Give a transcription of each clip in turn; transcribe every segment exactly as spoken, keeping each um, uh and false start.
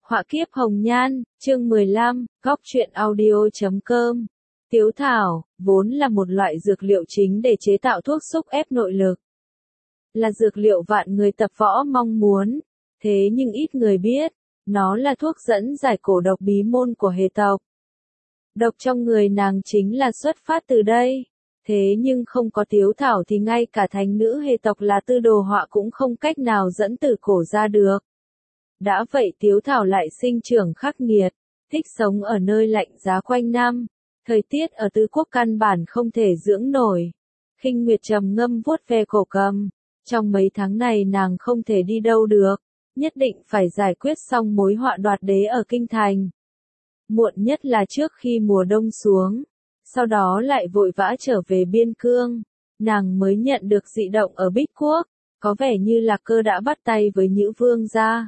Họa kiếp hồng nhan, chương mười lăm, góc truyện audio chấm com. Tiếu thảo, vốn là một loại dược liệu chính để chế tạo thuốc xúc ép nội lực. Là dược liệu vạn người tập võ mong muốn, thế nhưng ít người biết, nó là thuốc dẫn giải cổ độc bí môn của hề tộc. Độc trong người nàng chính là xuất phát từ đây, thế nhưng không có tiếu thảo thì ngay cả thánh nữ hề tộc là Tư Đồ Họa cũng không cách nào dẫn từ cổ ra được. Đã vậy tiếu thảo lại sinh trưởng khắc nghiệt, thích sống ở nơi lạnh giá quanh năm, thời tiết ở tứ quốc căn bản không thể dưỡng nổi. Khinh Nguyệt trầm ngâm vuốt ve cổ cầm, trong mấy tháng này nàng không thể đi đâu được, nhất định phải giải quyết xong mối họa đoạt đế ở kinh thành. Muộn nhất là trước khi mùa đông xuống, sau đó lại vội vã trở về biên cương, nàng mới nhận được dị động ở Bích Quốc, có vẻ như Lạc Cơ đã bắt tay với Nhữ Vương gia.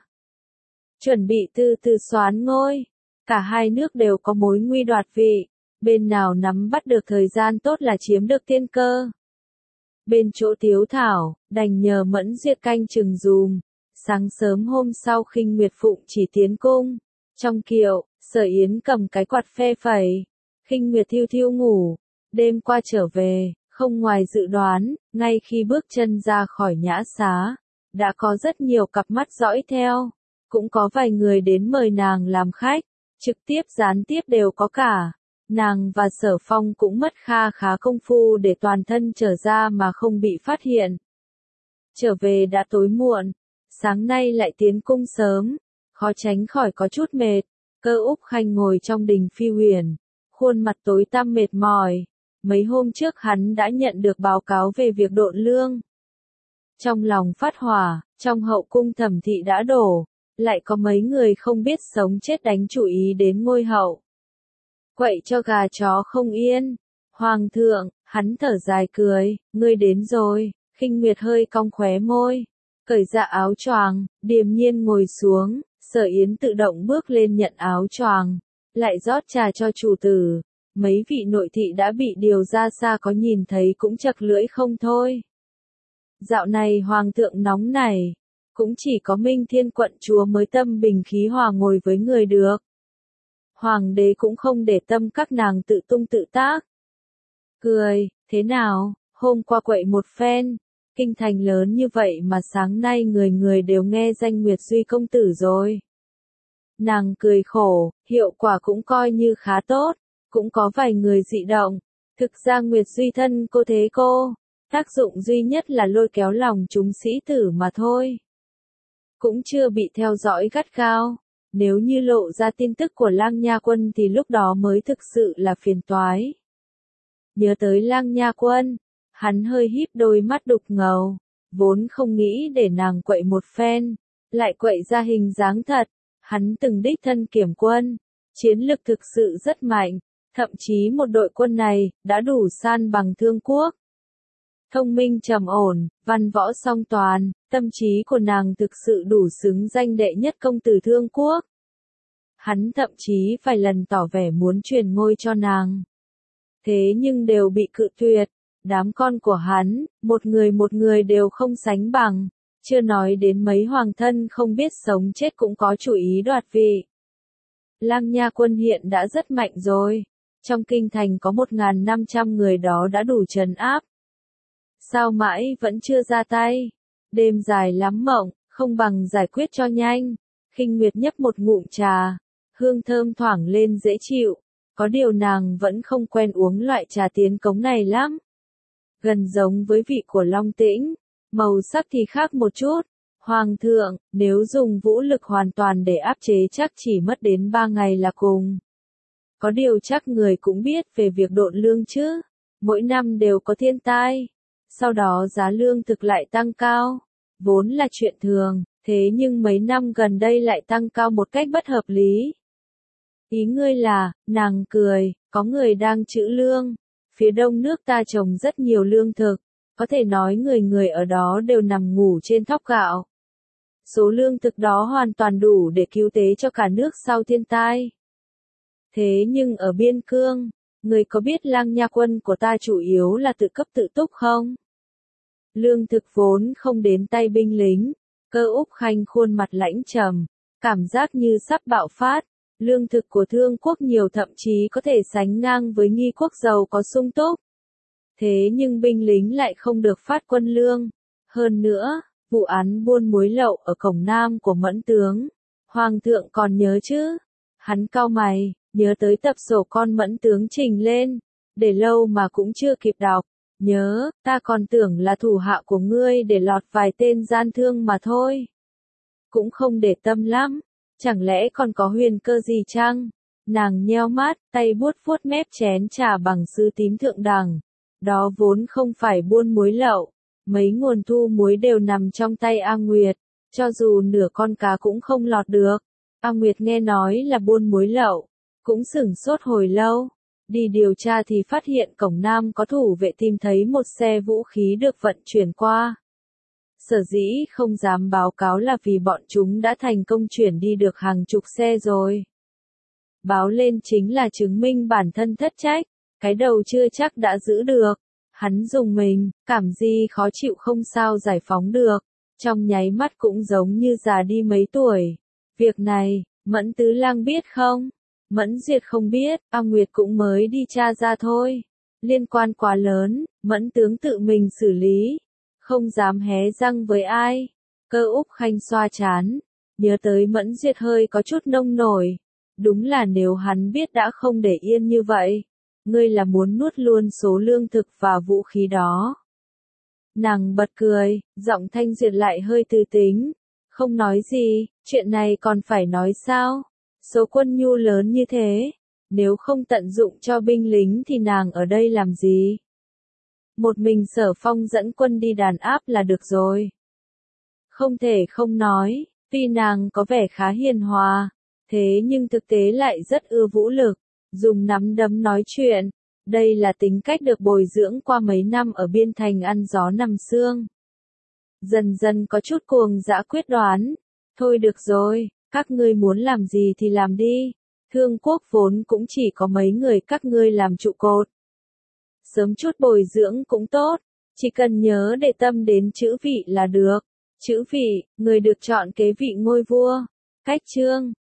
Chuẩn bị từ từ soán ngôi, cả hai nước đều có mối nguy đoạt vị, bên nào nắm bắt được thời gian tốt là chiếm được tiên cơ. Bên chỗ Tiếu Thảo, đành nhờ Mẫn Duyệt canh chừng dùm, sáng sớm hôm sau Khinh Nguyệt Phụng chỉ tiến cung, trong kiệu, Sở Yến cầm cái quạt phe phẩy, Khinh Nguyệt thiêu thiêu ngủ, đêm qua trở về, không ngoài dự đoán, ngay khi bước chân ra khỏi nhã xá, đã có rất nhiều cặp mắt dõi theo. Cũng có vài người đến mời nàng làm khách, trực tiếp gián tiếp đều có cả. Nàng và Sở Phong cũng mất kha khá công phu để toàn thân trở ra mà không bị phát hiện. Trở về đã tối muộn, sáng nay lại tiến cung sớm, khó tránh khỏi có chút mệt. Cơ Úc Khanh ngồi trong đình Phi Huyền, khuôn mặt tối tăm mệt mỏi. Mấy hôm trước hắn đã nhận được báo cáo về việc độn lương. Trong lòng phát hỏa, trong hậu cung Thẩm thị đã đổ. Lại có mấy người không biết sống chết đánh chủ ý đến ngôi hậu. Quậy cho gà chó không yên. Hoàng thượng, hắn thở dài cười, ngươi đến rồi. Khinh Nguyệt hơi cong khóe môi, cởi ra áo choàng, điềm nhiên ngồi xuống. Sở Yến tự động bước lên nhận áo choàng, lại rót trà cho chủ tử. Mấy vị nội thị đã bị điều ra xa có nhìn thấy cũng chật lưỡi không thôi. Dạo này hoàng thượng nóng này. Cũng chỉ có Minh Thiên quận chúa mới tâm bình khí hòa ngồi với người được. Hoàng đế cũng không để tâm các nàng tự tung tự tác. Cười, thế nào, hôm qua quậy một phen, kinh thành lớn như vậy mà sáng nay người người đều nghe danh Nguyệt Duy công tử rồi. Nàng cười khổ, hiệu quả cũng coi như khá tốt, cũng có vài người dị động. Thực ra Nguyệt Duy thân cô thế cô, tác dụng duy nhất là lôi kéo lòng chúng sĩ tử mà thôi. Cũng chưa bị theo dõi gắt gao, nếu như lộ ra tin tức của Lang Nha Quân thì lúc đó mới thực sự là phiền toái. Nhớ tới Lang Nha Quân, hắn hơi híp đôi mắt đục ngầu, vốn không nghĩ để nàng quậy một phen, lại quậy ra hình dáng thật, hắn từng đích thân kiểm quân, chiến lực thực sự rất mạnh, thậm chí một đội quân này đã đủ san bằng Thương Quốc. Thông minh trầm ổn, văn võ song toàn, tâm trí của nàng thực sự đủ xứng danh đệ nhất công tử Thương Quốc. Hắn thậm chí vài lần tỏ vẻ muốn truyền ngôi cho nàng. Thế nhưng đều bị cự tuyệt, đám con của hắn, một người một người đều không sánh bằng, chưa nói đến mấy hoàng thân không biết sống chết cũng có chủ ý đoạt vị. Lang Nha Quân hiện đã rất mạnh rồi, trong kinh thành có một nghìn năm trăm người đó đã đủ trấn áp. Sao mãi vẫn chưa ra tay? Đêm dài lắm mộng, không bằng giải quyết cho nhanh. Khinh Nguyệt nhấp một ngụm trà, hương thơm thoảng lên dễ chịu. Có điều nàng vẫn không quen uống loại trà tiến cống này lắm. Gần giống với vị của Long Tĩnh, màu sắc thì khác một chút. Hoàng thượng, nếu dùng vũ lực hoàn toàn để áp chế chắc chỉ mất đến ba ngày là cùng. Có điều chắc người cũng biết về việc độn lương chứ. Mỗi năm đều có thiên tai. Sau đó giá lương thực lại tăng cao, vốn là chuyện thường, thế nhưng mấy năm gần đây lại tăng cao một cách bất hợp lý. Ý ngươi là, nàng cười, có người đang trữ lương, phía đông nước ta trồng rất nhiều lương thực, có thể nói người người ở đó đều nằm ngủ trên thóc gạo. Số lương thực đó hoàn toàn đủ để cứu tế cho cả nước sau thiên tai. Thế nhưng ở biên cương, người có biết Lang Nha Quân của ta chủ yếu là tự cấp tự túc không? Lương thực vốn không đến tay binh lính, Cơ Úc Khanh khuôn mặt lãnh trầm, cảm giác như sắp bạo phát. Lương thực của Thương quốc nhiều thậm chí có thể sánh ngang với Nghi quốc giàu có sung túc. Thế nhưng binh lính lại không được phát quân lương. Hơn nữa, vụ án buôn muối lậu ở cổng Nam của Mẫn tướng, Hoàng thượng còn nhớ chứ? Hắn cau mày, nhớ tới tập sổ con Mẫn tướng trình lên, để lâu mà cũng chưa kịp đọc. Nhớ, ta còn tưởng là thủ hạ của ngươi để lọt vài tên gian thương mà thôi. Cũng không để tâm lắm, chẳng lẽ còn có huyền cơ gì chăng? Nàng nheo mắt, tay vuốt vuốt mép chén trà bằng sứ tím thượng đẳng. Đó vốn không phải buôn muối lậu, mấy nguồn thu muối đều nằm trong tay A Nguyệt, cho dù nửa con cá cũng không lọt được. A Nguyệt nghe nói là buôn muối lậu, cũng sửng sốt hồi lâu. Đi điều tra thì phát hiện cổng Nam có thủ vệ tìm thấy một xe vũ khí được vận chuyển qua. Sở dĩ không dám báo cáo là vì bọn chúng đã thành công chuyển đi được hàng chục xe rồi. Báo lên chính là chứng minh bản thân thất trách, cái đầu chưa chắc đã giữ được. Hắn dùng mình, cảm gì khó chịu không sao giải phóng được, trong nháy mắt cũng giống như già đi mấy tuổi. Việc này, Mẫn Tứ Lang biết không? Mẫn Duyệt không biết, A Nguyệt cũng mới đi tra ra thôi. Liên quan quá lớn, Mẫn tướng tự mình xử lý, không dám hé răng với ai. Cơ Úc Khanh xoa chán, nhớ tới Mẫn Duyệt hơi có chút nông nổi. Đúng là nếu hắn biết đã không để yên như vậy. Ngươi là muốn nuốt luôn số lương thực và vũ khí đó. Nàng bật cười, giọng Thanh Duyệt lại hơi tư tính. Không nói gì, chuyện này còn phải nói sao? Số quân nhu lớn như thế, nếu không tận dụng cho binh lính thì nàng ở đây làm gì? Một mình Sở Phong dẫn quân đi đàn áp là được rồi. Không thể không nói, tuy nàng có vẻ khá hiền hòa, thế nhưng thực tế lại rất ưa vũ lực, dùng nắm đấm nói chuyện. Đây là tính cách được bồi dưỡng qua mấy năm ở biên thành ăn gió nằm sương. Dần dần có chút cuồng dã quyết đoán. Thôi được rồi, các ngươi muốn làm gì thì làm đi. Thương quốc vốn cũng chỉ có mấy người các ngươi làm trụ cột. Sớm chút bồi dưỡng cũng tốt, chỉ cần nhớ để tâm đến chữ vị là được. Chữ vị, người được chọn kế vị ngôi vua. Cách chương